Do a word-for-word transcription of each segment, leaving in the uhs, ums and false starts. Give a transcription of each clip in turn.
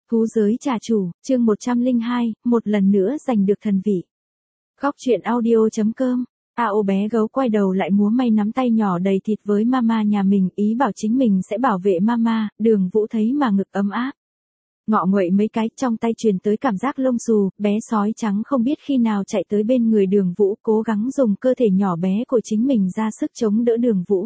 Thú giới trà chủ, chương một trăm lẻ hai, một lần nữa giành được thần vị. Góc truyện audio.com. A ô bé gấu quay đầu lại múa may nắm tay nhỏ đầy thịt với mama nhà mình, ý bảo chính mình sẽ bảo vệ mama. Đường Vũ thấy mà ngực ấm áp. Ngọ nguậy mấy cái, trong tay truyền tới cảm giác lông xù, bé sói trắng không biết khi nào chạy tới bên người Đường Vũ, cố gắng dùng cơ thể nhỏ bé của chính mình ra sức chống đỡ Đường Vũ.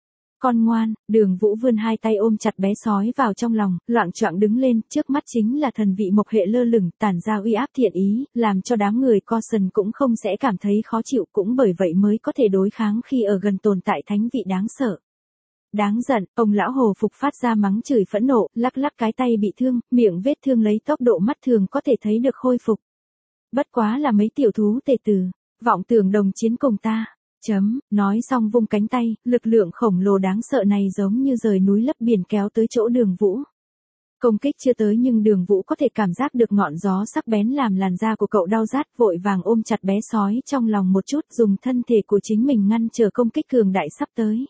Con ngoan, Đường Vũ vươn hai tay ôm chặt bé sói vào trong lòng, loạng choạng đứng lên, trước mắt chính là thần vị mộc hệ lơ lửng, tản ra uy áp thiện ý, làm cho đám người Caution cũng không sẽ cảm thấy khó chịu, cũng bởi vậy mới có thể đối kháng khi ở gần tồn tại thánh vị đáng sợ. Đáng giận, ông lão hồ phục phát ra mắng chửi phẫn nộ, lắc lắc cái tay bị thương, miệng vết thương lấy tốc độ mắt thường có thể thấy được khôi phục. Bất quá là mấy tiểu thú tề tử, vọng tưởng đồng chiến cùng ta. Chấm, nói xong vung cánh tay, lực lượng khổng lồ đáng sợ này giống như rời núi lấp biển kéo tới chỗ Đường Vũ. Công kích chưa tới nhưng Đường Vũ có thể cảm giác được ngọn gió sắc bén làm làn da của cậu đau rát, vội vàng ôm chặt bé sói trong lòng một chút, dùng thân thể của chính mình ngăn trở công kích cường đại sắp tới.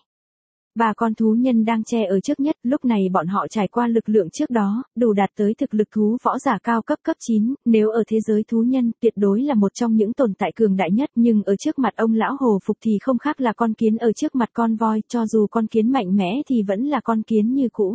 Ba con thú nhân đang che ở trước nhất, lúc này bọn họ trải qua lực lượng trước đó, đủ đạt tới thực lực thú võ giả cao cấp cấp chín, nếu ở thế giới thú nhân, tuyệt đối là một trong những tồn tại cường đại nhất, nhưng ở trước mặt ông lão hồ phục thì không khác là con kiến ở trước mặt con voi, cho dù con kiến mạnh mẽ thì vẫn là con kiến như cũ.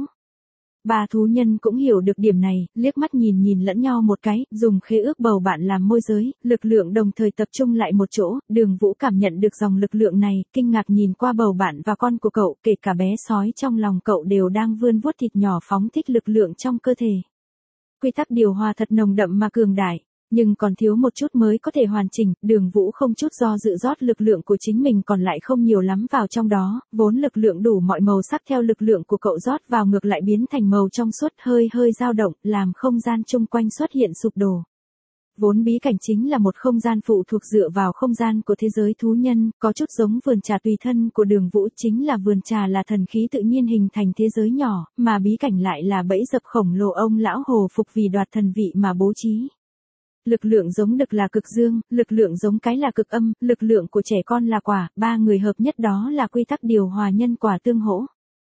Ba thú nhân cũng hiểu được điểm này, liếc mắt nhìn nhìn lẫn nhau một cái, dùng khế ước bầu bạn làm môi giới, lực lượng đồng thời tập trung lại một chỗ. Đường Vũ cảm nhận được dòng lực lượng này, kinh ngạc nhìn qua bầu bạn và con của cậu, kể cả bé sói trong lòng cậu đều đang vươn vuốt thịt nhỏ phóng thích lực lượng trong cơ thể. Quy tắc điều hòa thật nồng đậm mà cường đại, nhưng còn thiếu một chút mới có thể hoàn chỉnh. Đường Vũ không chút do dự rót lực lượng của chính mình còn lại không nhiều lắm vào trong đó, vốn lực lượng đủ mọi màu sắc theo lực lượng của cậu rót vào ngược lại biến thành màu trong suốt, hơi hơi dao động, làm không gian chung quanh xuất hiện sụp đổ. Vốn bí cảnh chính là một không gian phụ thuộc dựa vào không gian của thế giới thú nhân, có chút giống vườn trà tùy thân của Đường Vũ, chính là vườn trà là thần khí tự nhiên hình thành thế giới nhỏ, mà bí cảnh lại là bẫy dập khổng lồ ông lão hồ phục vì đoạt thần vị mà bố trí. Lực lượng giống đực là cực dương, lực lượng giống cái là cực âm, lực lượng của trẻ con là quả, ba người hợp nhất đó là quy tắc điều hòa nhân quả tương hỗ.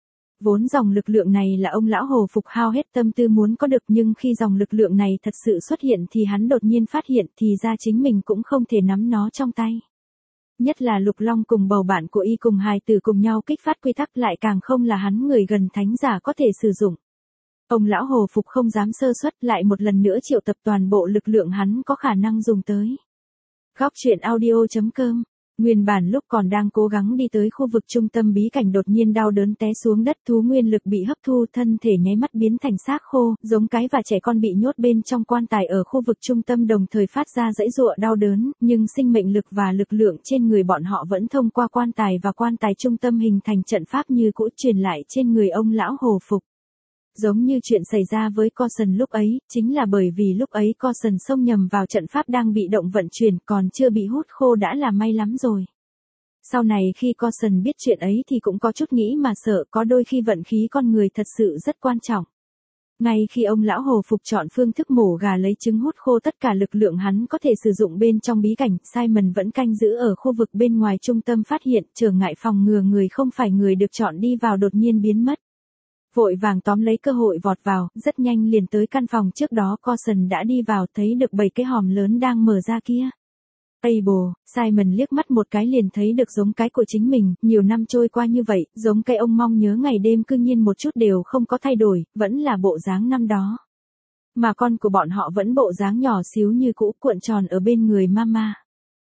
Vốn dòng lực lượng này là ông lão hồ phục hao hết tâm tư muốn có được, nhưng khi dòng lực lượng này thật sự xuất hiện thì hắn đột nhiên phát hiện thì ra chính mình cũng không thể nắm nó trong tay. Nhất là Lục Long cùng bầu bạn của y cùng hài tử cùng nhau kích phát quy tắc lại càng không là hắn người gần thánh giả có thể sử dụng. Ông lão hồ phục không dám sơ suất, lại một lần nữa triệu tập toàn bộ lực lượng hắn có khả năng dùng tới. Góc truyện audio.com. Nguyên bản lúc còn đang cố gắng đi tới khu vực trung tâm bí cảnh đột nhiên đau đớn té xuống đất, thú nguyên lực bị hấp thu, thân thể nháy mắt biến thành xác khô, giống cái và trẻ con bị nhốt bên trong quan tài ở khu vực trung tâm đồng thời phát ra giãy giụa đau đớn, nhưng sinh mệnh lực và lực lượng trên người bọn họ vẫn thông qua quan tài và quan tài trung tâm hình thành trận pháp như cũ truyền lại trên người ông lão hồ phục. Giống như chuyện xảy ra với Caution lúc ấy, chính là bởi vì lúc ấy Caution xông nhầm vào trận pháp đang bị động vận chuyển, còn chưa bị hút khô đã là may lắm rồi. Sau này khi Caution biết chuyện ấy thì cũng có chút nghĩ mà sợ, có đôi khi vận khí con người thật sự rất quan trọng. Ngay khi ông lão hồ phục chọn phương thức mổ gà lấy trứng hút khô tất cả lực lượng hắn có thể sử dụng bên trong bí cảnh, Simon vẫn canh giữ ở khu vực bên ngoài trung tâm phát hiện, trở ngại phòng ngừa người không phải người được chọn đi vào đột nhiên biến mất. Vội vàng tóm lấy cơ hội vọt vào, rất nhanh liền tới căn phòng trước đó Caution đã đi vào, thấy được bảy cái hòm lớn đang mở ra kia. Ây bồ, Simon liếc mắt một cái liền thấy được giống cái của chính mình, nhiều năm trôi qua như vậy, giống cái ông mong nhớ ngày đêm cư nhiên một chút đều không có thay đổi, vẫn là bộ dáng năm đó. Mà con của bọn họ vẫn bộ dáng nhỏ xíu như cũ, cuộn tròn ở bên người mama.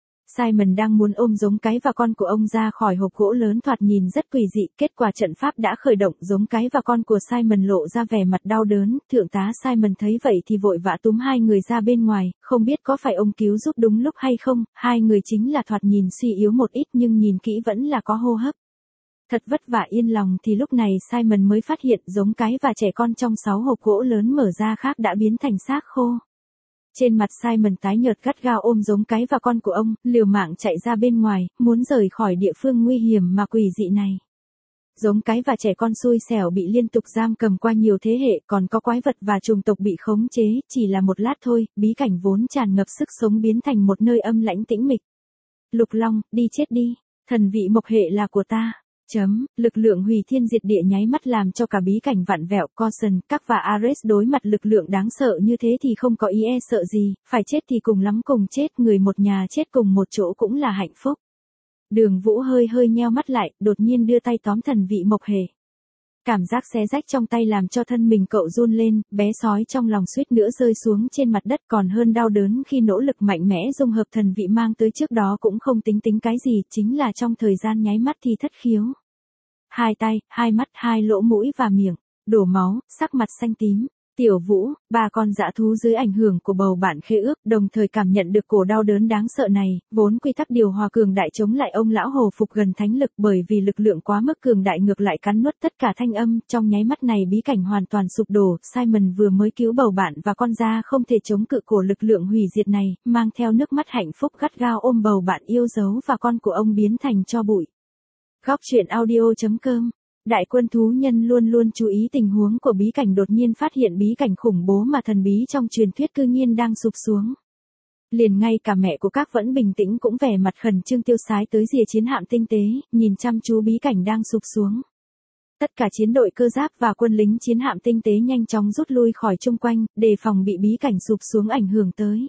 Simon đang muốn ôm giống cái và con của ông ra khỏi hộp gỗ lớn thoạt nhìn rất quỷ dị, kết quả trận pháp đã khởi động, giống cái và con của Simon lộ ra vẻ mặt đau đớn, thượng tá Simon thấy vậy thì vội vã túm hai người ra bên ngoài, không biết có phải ông cứu giúp đúng lúc hay không, hai người chính là thoạt nhìn suy yếu một ít nhưng nhìn kỹ vẫn là có hô hấp. Thật vất vả yên lòng thì lúc này Simon mới phát hiện giống cái và trẻ con trong sáu hộp gỗ lớn mở ra khác đã biến thành xác khô. Trên mặt Simon tái nhợt gắt gao ôm giống cái và con của ông, liều mạng chạy ra bên ngoài, muốn rời khỏi địa phương nguy hiểm mà quỷ dị này. Giống cái và trẻ con xui xẻo bị liên tục giam cầm qua nhiều thế hệ, còn có quái vật và trùng tộc bị khống chế, chỉ là một lát thôi, bí cảnh vốn tràn ngập sức sống biến thành một nơi âm lãnh tĩnh mịch. Lục Long, đi chết đi, thần vị mộc hệ là của ta. Chấm, lực lượng hủy thiên diệt địa nháy mắt làm cho cả bí cảnh vặn vẹo. Coulson, các và Ares đối mặt lực lượng đáng sợ như thế thì không có ý e sợ gì, phải chết thì cùng lắm cùng chết, người một nhà chết cùng một chỗ cũng là hạnh phúc. Đường Vũ hơi hơi nheo mắt lại, đột nhiên đưa tay tóm thần vị mộc hệ. Cảm giác xé rách trong tay làm cho thân mình cậu run lên, bé sói trong lòng suýt nữa rơi xuống trên mặt đất, còn hơn đau đớn khi nỗ lực mạnh mẽ dung hợp thần vị mang tới trước đó cũng không tính tính cái gì, chính là trong thời gian nháy mắt thì thất khiếu. Hai tay, hai mắt, hai lỗ mũi và miệng, đổ máu, sắc mặt xanh tím. Tiểu Vũ, ba con dã thú dưới ảnh hưởng của bầu bạn khế ước, đồng thời cảm nhận được cổ đau đớn đáng sợ này, vốn quy tắc điều hòa cường đại chống lại ông lão hồ phục gần thánh lực, bởi vì lực lượng quá mức cường đại ngược lại cắn nuốt tất cả thanh âm, trong nháy mắt này bí cảnh hoàn toàn sụp đổ, Simon vừa mới cứu bầu bạn và con da không thể chống cự cổ lực lượng hủy diệt này, mang theo nước mắt hạnh phúc gắt gao ôm bầu bạn yêu dấu và con của ông biến thành tro bụi. Góc truyện audio.com. Đại quân thú nhân luôn luôn chú ý tình huống của bí cảnh, đột nhiên phát hiện bí cảnh khủng bố mà thần bí trong truyền thuyết cư nhiên đang sụp xuống. Liền ngay cả mẹ của các vẫn bình tĩnh cũng vẻ mặt khẩn trương tiêu sái tới rìa chiến hạm tinh tế, nhìn chăm chú bí cảnh đang sụp xuống. Tất cả chiến đội cơ giáp và quân lính chiến hạm tinh tế nhanh chóng rút lui khỏi chung quanh, đề phòng bị bí cảnh sụp xuống ảnh hưởng tới.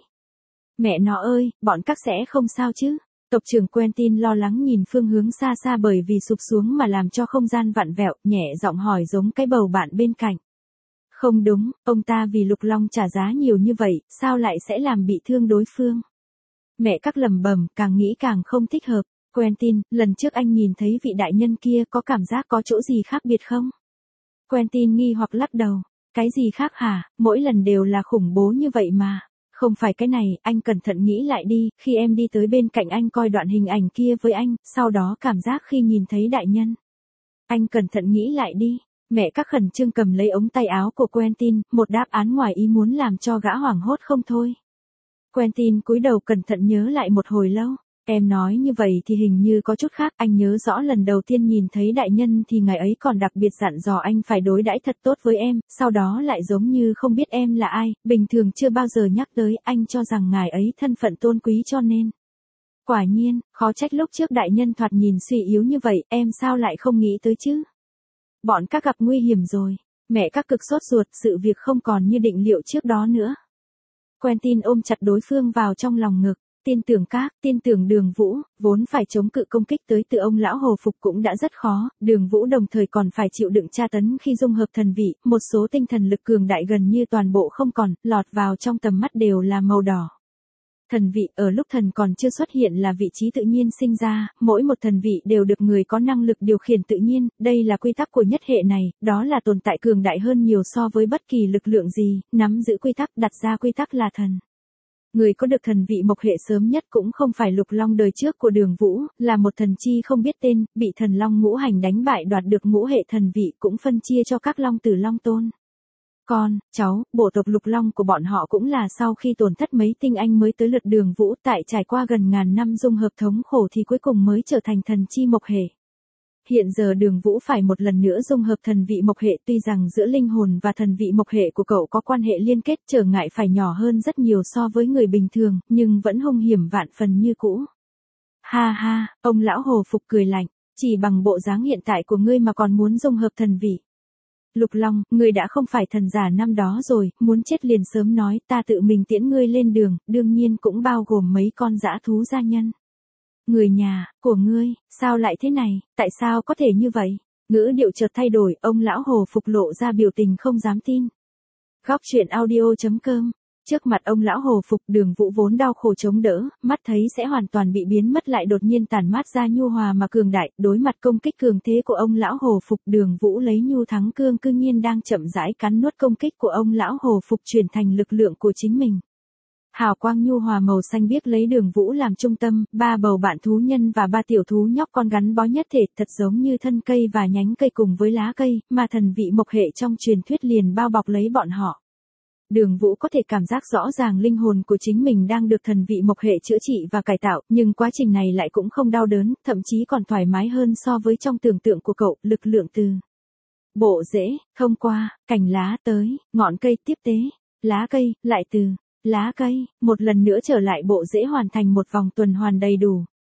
Mẹ nó ơi, bọn các sẽ không sao chứ? Tộc trưởng Quentin lo lắng nhìn phương hướng xa xa bởi vì sụp xuống mà làm cho không gian vặn vẹo, nhẹ giọng hỏi giống cái bầu bạn bên cạnh. Không đúng, ông ta vì Lục Long trả giá nhiều như vậy, sao lại sẽ làm bị thương đối phương? Mẹ các lầm bầm, càng nghĩ càng không thích hợp. Quentin, lần trước anh nhìn thấy vị đại nhân kia có cảm giác có chỗ gì khác biệt không? Quentin nghi hoặc lắc đầu. Cái gì khác hả, mỗi lần đều là khủng bố như vậy mà. Không phải cái này, anh cẩn thận nghĩ lại đi, khi em đi tới bên cạnh anh coi đoạn hình ảnh kia với anh, sau đó cảm giác khi nhìn thấy đại nhân. Anh cẩn thận nghĩ lại đi. Mẹ các khẩn trương cầm lấy ống tay áo của Quentin, một đáp án ngoài ý muốn làm cho gã hoảng hốt không thôi. Quentin cúi đầu cẩn thận nhớ lại một hồi lâu. Em nói như vậy thì hình như có chút khác, anh nhớ rõ lần đầu tiên nhìn thấy đại nhân thì ngài ấy còn đặc biệt dặn dò anh phải đối đãi thật tốt với em, sau đó lại giống như không biết em là ai, bình thường chưa bao giờ nhắc tới, anh cho rằng ngài ấy thân phận tôn quý cho nên. Quả nhiên, khó trách lúc trước đại nhân thoạt nhìn suy yếu như vậy, em sao lại không nghĩ tới chứ? Bọn các gặp nguy hiểm rồi, mẹ các cực sốt ruột, sự việc không còn như định liệu trước đó nữa. Quentin ôm chặt đối phương vào trong lòng ngực. Tin tưởng các, tin tưởng Đường Vũ, vốn phải chống cự công kích tới từ ông lão hồ phục cũng đã rất khó, Đường Vũ đồng thời còn phải chịu đựng tra tấn khi dung hợp thần vị, một số tinh thần lực cường đại gần như toàn bộ không còn, lọt vào trong tầm mắt đều là màu đỏ. Thần vị, ở lúc thần còn chưa xuất hiện là vị trí tự nhiên sinh ra, mỗi một thần vị đều được người có năng lực điều khiển tự nhiên, đây là quy tắc của nhất hệ này, đó là tồn tại cường đại hơn nhiều so với bất kỳ lực lượng gì, nắm giữ quy tắc, đặt ra quy tắc là thần. Người có được thần vị mộc hệ sớm nhất cũng không phải Lục Long đời trước của Đường Vũ, là một thần chi không biết tên, bị thần long ngũ hành đánh bại đoạt được ngũ hệ thần vị cũng phân chia cho các long tử long tôn. Con, cháu, bộ tộc Lục Long của bọn họ cũng là sau khi tổn thất mấy tinh anh mới tới lượt Đường Vũ, tại trải qua gần ngàn năm dung hợp thống khổ thì cuối cùng mới trở thành thần chi mộc hệ. Hiện giờ Đường Vũ phải một lần nữa dung hợp thần vị mộc hệ, tuy rằng giữa linh hồn và thần vị mộc hệ của cậu có quan hệ liên kết, trở ngại phải nhỏ hơn rất nhiều so với người bình thường, nhưng vẫn hung hiểm vạn phần như cũ. Ha ha, ông lão hồ phục cười lạnh, chỉ bằng bộ dáng hiện tại của ngươi mà còn muốn dung hợp thần vị. Lục Long, ngươi đã không phải thần giả năm đó rồi, muốn chết liền sớm nói, ta tự mình tiễn ngươi lên đường, đương nhiên cũng bao gồm mấy con dã thú gia nhân. Người nhà, của ngươi, sao lại thế này, tại sao có thể như vậy? Ngữ điệu chợt thay đổi, ông lão hồ phục lộ ra biểu tình không dám tin. Góc truyện audio.com. Trước mặt ông lão hồ phục, Đường Vũ vốn đau khổ chống đỡ, mắt thấy sẽ hoàn toàn bị biến mất lại đột nhiên tản mát ra nhu hòa mà cường đại, đối mặt công kích cường thế của ông lão hồ phục, Đường Vũ lấy nhu thắng cương cư nhiên đang chậm rãi cắn nuốt công kích của ông lão hồ phục chuyển thành lực lượng của chính mình. Hào quang nhu hòa màu xanh biếc lấy Đường Vũ làm trung tâm, ba bầu bạn thú nhân và ba tiểu thú nhóc con gắn bó nhất thể, thật giống như thân cây và nhánh cây cùng với lá cây, mà thần vị mộc hệ trong truyền thuyết liền bao bọc lấy bọn họ. Đường Vũ có thể cảm giác rõ ràng linh hồn của chính mình đang được thần vị mộc hệ chữa trị và cải tạo, nhưng quá trình này lại cũng không đau đớn, thậm chí còn thoải mái hơn so với trong tưởng tượng của cậu, lực lượng từ bộ rễ, thông qua, cành lá tới, ngọn cây tiếp tế, lá cây, lại từ lá cây, một lần nữa trở lại bộ rễ hoàn thành một vòng tuần hoàn đầy đủ.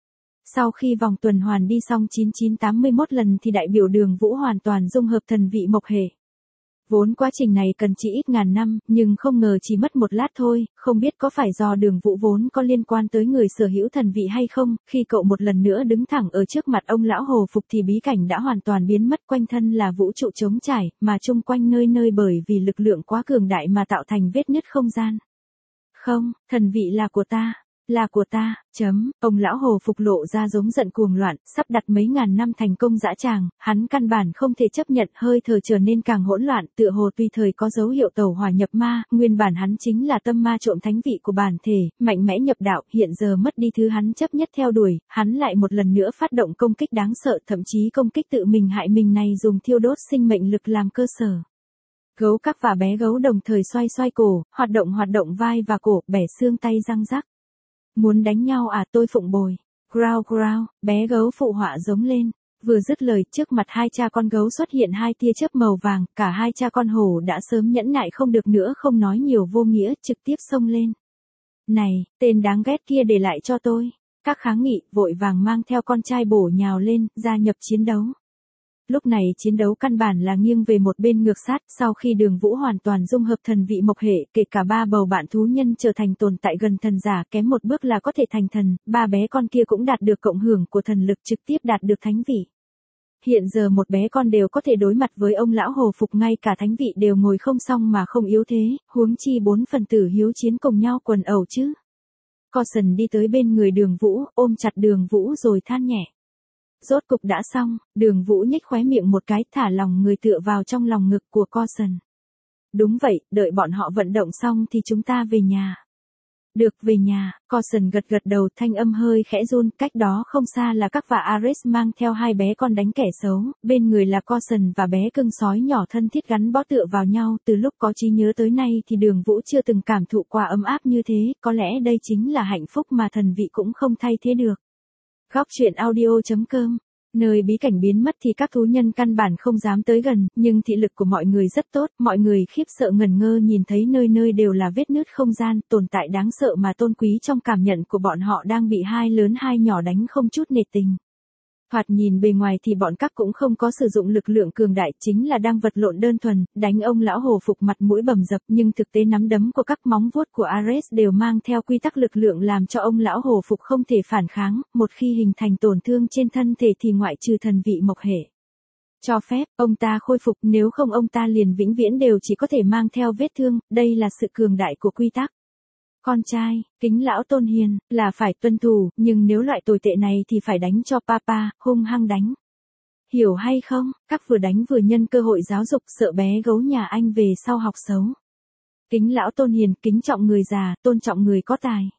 Sau khi vòng tuần hoàn đi xong chín chín tám mươi mốt lần thì đại biểu Đường Vũ hoàn toàn dung hợp thần vị mộc hệ. Vốn quá trình này cần chỉ ít ngàn năm, nhưng không ngờ chỉ mất một lát thôi, không biết có phải do Đường Vũ vốn có liên quan tới người sở hữu thần vị hay không, khi cậu một lần nữa đứng thẳng ở trước mặt ông lão hồ phục thì bí cảnh đã hoàn toàn biến mất, quanh thân là vũ trụ trống trải, mà chung quanh nơi nơi bởi vì lực lượng quá cường đại mà tạo thành vết nứt không gian. Không, thần vị là của ta. Là của ta, chấm, ông lão hồ phục lộ ra giống giận cuồng loạn, sắp đặt mấy ngàn năm thành công dã tràng, hắn căn bản không thể chấp nhận, hơi thở trở nên càng hỗn loạn, tựa hồ tùy thời có dấu hiệu tẩu hỏa nhập ma, nguyên bản hắn chính là tâm ma trộm thánh vị của bản thể, mạnh mẽ nhập đạo, hiện giờ mất đi thứ hắn chấp nhất theo đuổi, hắn lại một lần nữa phát động công kích đáng sợ, thậm chí công kích tự mình hại mình này dùng thiêu đốt sinh mệnh lực làm cơ sở. Gấu các và bé gấu đồng thời xoay xoay cổ, hoạt động hoạt động vai và cổ, bẻ xương tay răng rắc. Muốn đánh nhau à, tôi phụng bồi. Growl growl, bé gấu phụ họa giống lên. Vừa dứt lời, trước mặt hai cha con gấu xuất hiện hai tia chớp màu vàng, cả hai cha con hổ đã sớm nhẫn nại không được nữa, không nói nhiều vô nghĩa, trực tiếp xông lên. Này, tên đáng ghét kia để lại cho tôi. Các kháng nghị, vội vàng mang theo con trai bổ nhào lên, gia nhập chiến đấu. Lúc này chiến đấu căn bản là nghiêng về một bên ngược sát, sau khi Đường Vũ hoàn toàn dung hợp thần vị mộc hệ, kể cả ba bầu bạn thú nhân trở thành tồn tại gần thần giả, kém một bước là có thể thành thần, ba bé con kia cũng đạt được cộng hưởng của thần lực, trực tiếp đạt được thánh vị. Hiện giờ một bé con đều có thể đối mặt với ông lão hồ phục, ngay cả thánh vị đều ngồi không xong mà không yếu thế, huống chi bốn phần tử hiếu chiến cùng nhau quần ẩu chứ. Coulson đi tới bên người Đường Vũ, ôm chặt Đường Vũ rồi than nhẹ. Rốt cục đã xong, Đường Vũ nhếch khóe miệng một cái, thả lòng người tựa vào trong lòng ngực của Coulson. Đúng vậy, đợi bọn họ vận động xong thì chúng ta về nhà. Được, về nhà, Coulson gật gật đầu, thanh âm hơi khẽ run, cách đó không xa là các và Ares mang theo hai bé con đánh kẻ xấu, bên người là Coulson và bé cưng sói nhỏ thân thiết gắn bó tựa vào nhau, từ lúc có trí nhớ tới nay thì Đường Vũ chưa từng cảm thụ qua ấm áp như thế, có lẽ đây chính là hạnh phúc mà thần vị cũng không thay thế được. Góc truyện audio chấm com. Nơi bí cảnh biến mất thì các thú nhân căn bản không dám tới gần, nhưng thị lực của mọi người rất tốt, mọi người khiếp sợ ngẩn ngơ nhìn thấy nơi nơi đều là vết nứt không gian, tồn tại đáng sợ mà tôn quý trong cảm nhận của bọn họ đang bị hai lớn hai nhỏ đánh không chút nể tình. Thoạt nhìn bề ngoài thì bọn các cũng không có sử dụng lực lượng cường đại, chính là đang vật lộn đơn thuần, đánh ông lão hồ phục mặt mũi bầm dập, nhưng thực tế nắm đấm của các móng vuốt của Ares đều mang theo quy tắc lực lượng làm cho ông lão hồ phục không thể phản kháng, một khi hình thành tổn thương trên thân thể thì ngoại trừ thần vị mộc hệ cho phép, ông ta khôi phục, nếu không ông ta liền vĩnh viễn đều chỉ có thể mang theo vết thương, đây là sự cường đại của quy tắc. Con trai, kính lão tôn hiền, là phải tuân thủ, nhưng nếu loại tồi tệ này thì phải đánh cho papa, hung hăng đánh. Hiểu hay không, các vừa đánh vừa nhân cơ hội giáo dục, sợ bé gấu nhà anh về sau học xấu. Kính lão tôn hiền, kính trọng người già, tôn trọng người có tài.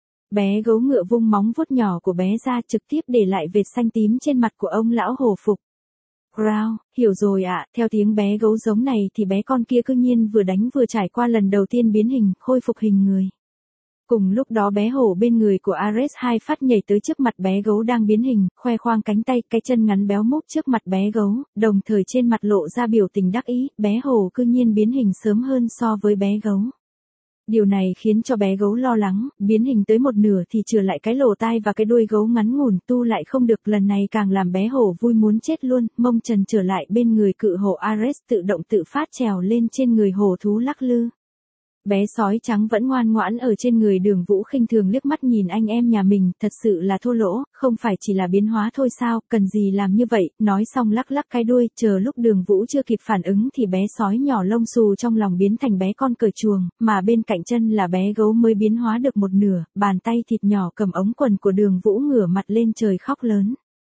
Bé gấu ngựa vung móng vuốt nhỏ của bé ra, trực tiếp để lại vệt xanh tím trên mặt của ông lão hồ phục. Growl, hiểu rồi ạ, à, theo tiếng bé gấu giống này thì bé con kia cư nhiên vừa đánh vừa trải qua lần đầu tiên biến hình, khôi phục hình người. Cùng lúc đó bé hổ bên người của Ares hai phát nhảy tới trước mặt bé gấu đang biến hình, khoe khoang cánh tay, cái chân ngắn béo múc trước mặt bé gấu, đồng thời trên mặt lộ ra biểu tình đắc ý, bé hổ cư nhiên biến hình sớm hơn so với bé gấu. Điều này khiến cho bé gấu lo lắng, biến hình tới một nửa thì trừ lại cái lỗ tai và cái đuôi gấu ngắn ngủn, tu lại không được, lần này càng làm bé hổ vui muốn chết luôn, mông trần trở lại bên người cự hổ Ares, tự động tự phát trèo lên trên người hổ thú lắc lư. Bé sói trắng vẫn ngoan ngoãn ở trên người Đường Vũ, khinh thường liếc mắt nhìn anh em nhà mình, thật sự là thô lỗ, không phải chỉ là biến hóa thôi sao, cần gì làm như vậy, nói xong lắc lắc cái đuôi, chờ lúc Đường Vũ chưa kịp phản ứng thì bé sói nhỏ lông xù trong lòng biến thành bé con cởi chuồng, mà bên cạnh chân là bé gấu mới biến hóa được một nửa, bàn tay thịt nhỏ cầm ống quần của Đường Vũ ngửa mặt lên trời khóc lớn.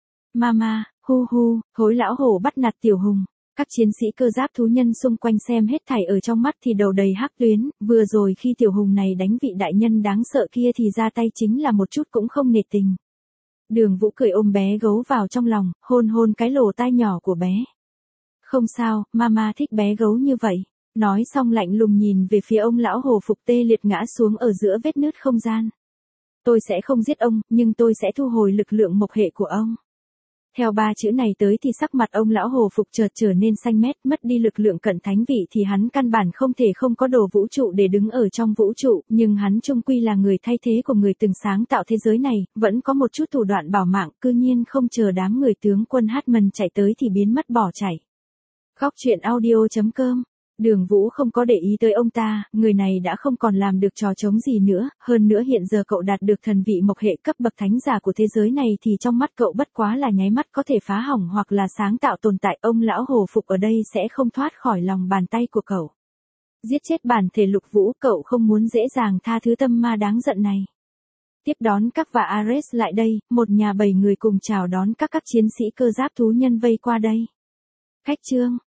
Mama, hu hu, hối lão hổ bắt nạt tiểu hùng. Các chiến sĩ cơ giáp thú nhân xung quanh xem hết thảy ở trong mắt thì đầu đầy hắc tuyến, vừa rồi khi tiểu hùng này đánh vị đại nhân đáng sợ kia thì ra tay chính là một chút cũng không nể tình. Đường Vũ cười ôm bé gấu vào trong lòng, hôn hôn cái lỗ tai nhỏ của bé. Không sao, mama thích bé gấu như vậy. Nói xong lạnh lùng nhìn về phía ông lão hồ phục tê liệt ngã xuống ở giữa vết nứt không gian. Tôi sẽ không giết ông, nhưng tôi sẽ thu hồi lực lượng mộc hệ của ông. Theo ba chữ này tới thì sắc mặt ông lão hồ phục chợt trở nên xanh mét, mất đi lực lượng cận thánh vị thì hắn căn bản không thể không có đồ vũ trụ để đứng ở trong vũ trụ, nhưng hắn chung quy là người thay thế của người từng sáng tạo thế giới này, vẫn có một chút thủ đoạn bảo mạng, cư nhiên không chờ đám người tướng quân Hartman chạy tới thì biến mất bỏ chạy. Góc truyện audio chấm com. Đường Vũ không có để ý tới ông ta, người này đã không còn làm được trò trống gì nữa, hơn nữa hiện giờ cậu đạt được thần vị mộc hệ cấp bậc thánh giả của thế giới này thì trong mắt cậu bất quá là nháy mắt có thể phá hỏng hoặc là sáng tạo tồn tại, ông lão hồ phục ở đây sẽ không thoát khỏi lòng bàn tay của cậu. Giết chết bản thể Lục Vũ, cậu không muốn dễ dàng tha thứ tâm ma đáng giận này. Tiếp đón các và Ares lại đây, một nhà bảy người cùng chào đón các các chiến sĩ cơ giáp thú nhân vây qua đây. Khách trương.